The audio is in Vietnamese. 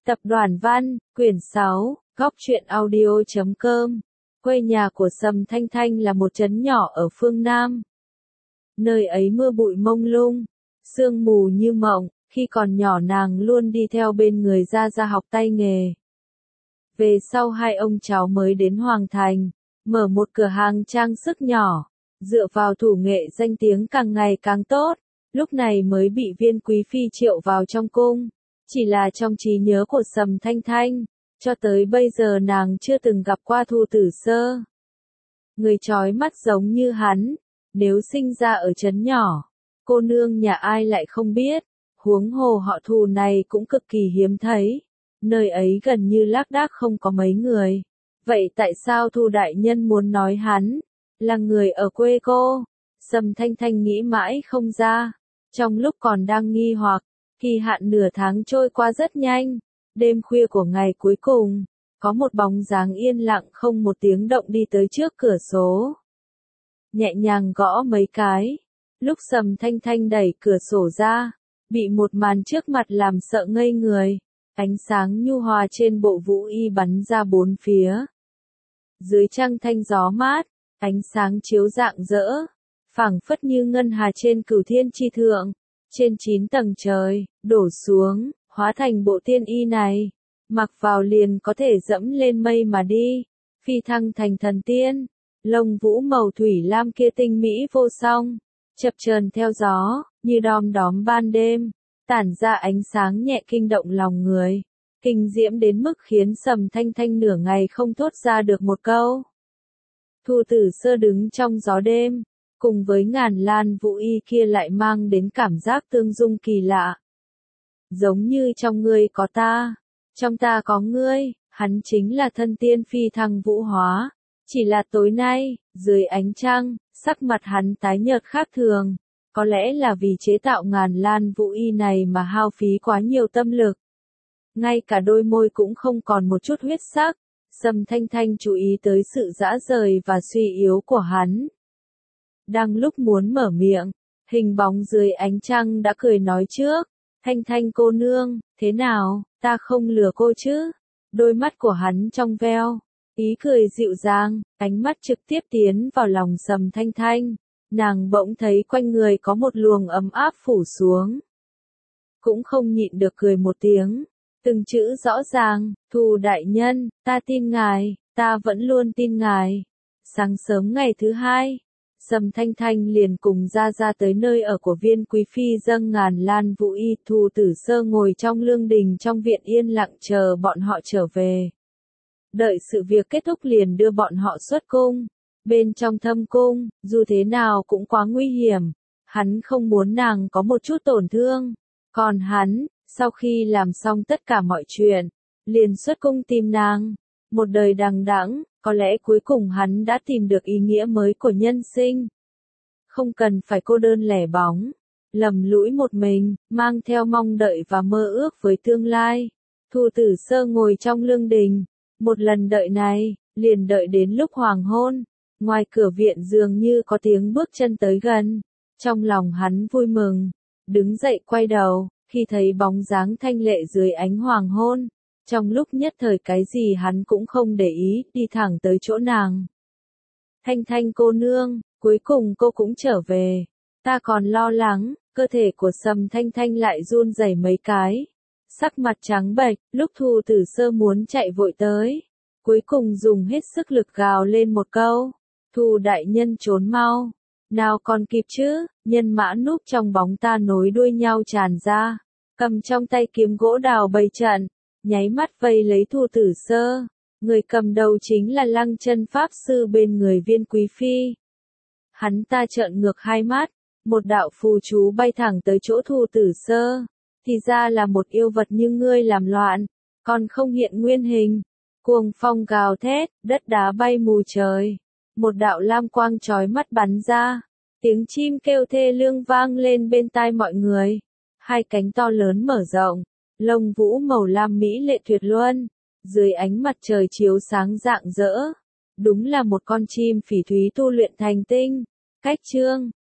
Tập đoàn Văn, quyển 6, góc truyện audio.com. Quê nhà của Sầm Thanh Thanh là một trấn nhỏ ở phương Nam. Nơi ấy mưa bụi mông lung, sương mù như mộng, khi còn nhỏ nàng luôn đi theo bên người Gia Gia học tay nghề. Về sau hai ông cháu mới đến Hoàng Thành, mở một cửa hàng trang sức nhỏ, dựa vào thủ nghệ danh tiếng càng ngày càng tốt, lúc này mới bị Viên Quý Phi triệu vào trong cung. Chỉ là trong trí nhớ của Sầm Thanh Thanh, cho tới bây giờ nàng chưa từng gặp qua Thu Tử Sơ. Người chói mắt giống như hắn, nếu sinh ra ở trấn nhỏ, cô nương nhà ai lại không biết, huống hồ họ Thu này cũng cực kỳ hiếm thấy, nơi ấy gần như lác đác không có mấy người. Vậy tại sao Thu đại nhân muốn nói hắn là người ở quê cô? Sầm Thanh Thanh nghĩ mãi không ra, trong lúc còn đang nghi hoặc, kỳ hạn nửa tháng trôi qua rất nhanh, đêm khuya của ngày cuối cùng, có một bóng dáng yên lặng không một tiếng động đi tới trước cửa sổ. Nhẹ nhàng gõ mấy cái, lúc Sầm Thanh Thanh đẩy cửa sổ ra, bị một màn trước mặt làm sợ ngây người, ánh sáng nhu hòa trên bộ vũ y bắn ra bốn phía. Dưới trăng thanh gió mát, ánh sáng chiếu rạng rỡ, phảng phất như ngân hà trên cửu thiên chi thượng. Trên 9 tầng trời, đổ xuống, hóa thành bộ tiên y này, mặc vào liền có thể dẫm lên mây mà đi, phi thăng thành thần tiên, lông vũ màu thủy lam kia tinh mỹ vô song, chập chờn theo gió, như đom đóm ban đêm, tản ra ánh sáng nhẹ kinh động lòng người, kinh diễm đến mức khiến Sầm Thanh Thanh nửa ngày không thốt ra được một câu. Thu Tử Sơ đứng trong gió đêm, cùng với ngàn lan vũ y kia lại mang đến cảm giác tương dung kỳ lạ. Giống như trong ngươi có ta, trong ta có ngươi, hắn chính là thân tiên phi thăng vũ hóa. Chỉ là tối nay, dưới ánh trăng, sắc mặt hắn tái nhợt khác thường, có lẽ là vì chế tạo ngàn lan vũ y này mà hao phí quá nhiều tâm lực. Ngay cả đôi môi cũng không còn một chút huyết sắc. Sầm Thanh Thanh chú ý tới sự dã rời và suy yếu của hắn. Đang lúc muốn mở miệng, hình bóng dưới ánh trăng đã cười nói trước, Thanh Thanh cô nương, thế nào, ta không lừa cô chứ? Đôi mắt của hắn trong veo, ý cười dịu dàng, ánh mắt trực tiếp tiến vào lòng Sầm Thanh Thanh, nàng bỗng thấy quanh người có một luồng ấm áp phủ xuống. Cũng không nhịn được cười một tiếng, từng chữ rõ ràng, Thu đại nhân, ta tin ngài, ta vẫn luôn tin ngài. Sáng sớm ngày thứ hai, Sầm Thanh Thanh liền cùng Gia Gia tới nơi ở của Viên Quý Phi dâng ngàn lan vũ y. Thu Tử Sơ ngồi trong lương đình trong viện yên lặng chờ bọn họ trở về. Đợi sự việc kết thúc liền đưa bọn họ xuất cung. Bên trong thâm cung, dù thế nào cũng quá nguy hiểm, hắn không muốn nàng có một chút tổn thương. Còn hắn, sau khi làm xong tất cả mọi chuyện, liền xuất cung tìm nàng. Một đời đằng đẵng, có lẽ cuối cùng hắn đã tìm được ý nghĩa mới của nhân sinh. Không cần phải cô đơn lẻ bóng, lầm lũi một mình, mang theo mong đợi và mơ ước với tương lai. Thu Tử Sơ ngồi trong lương đình, một lần đợi này, liền đợi đến lúc hoàng hôn. Ngoài cửa viện dường như có tiếng bước chân tới gần. Trong lòng hắn vui mừng, đứng dậy quay đầu, khi thấy bóng dáng thanh lệ dưới ánh hoàng hôn. Trong lúc nhất thời cái gì hắn cũng không để ý, đi thẳng tới chỗ nàng. Thanh Thanh cô nương, cuối cùng cô cũng trở về. Ta còn lo lắng, cơ thể của Sầm Thanh Thanh lại run rẩy mấy cái. Sắc mặt trắng bệch, lúc Thu Tử Sơ muốn chạy vội tới. Cuối cùng dùng hết sức lực gào lên một câu. Thu đại nhân trốn mau. Nào còn kịp chứ, nhân mã núp trong bóng ta nối đuôi nhau tràn ra. Cầm trong tay kiếm gỗ đào bày trận. Nháy mắt vây lấy Thu Tử Sơ, người cầm đầu chính là Lăng Chân Pháp Sư bên người Viên Quý Phi. Hắn ta trợn ngược hai mắt, một đạo phù chú bay thẳng tới chỗ Thu Tử Sơ, thì ra là một yêu vật như ngươi làm loạn, còn không hiện nguyên hình. Cuồng phong gào thét, đất đá bay mù trời, một đạo lam quang chói mắt bắn ra, tiếng chim kêu thê lương vang lên bên tai mọi người, hai cánh to lớn mở rộng. Lông vũ màu lam mỹ lệ tuyệt luân, dưới ánh mặt trời chiếu sáng rạng rỡ, đúng là một con chim phỉ thúy tu luyện thành tinh. Cách chương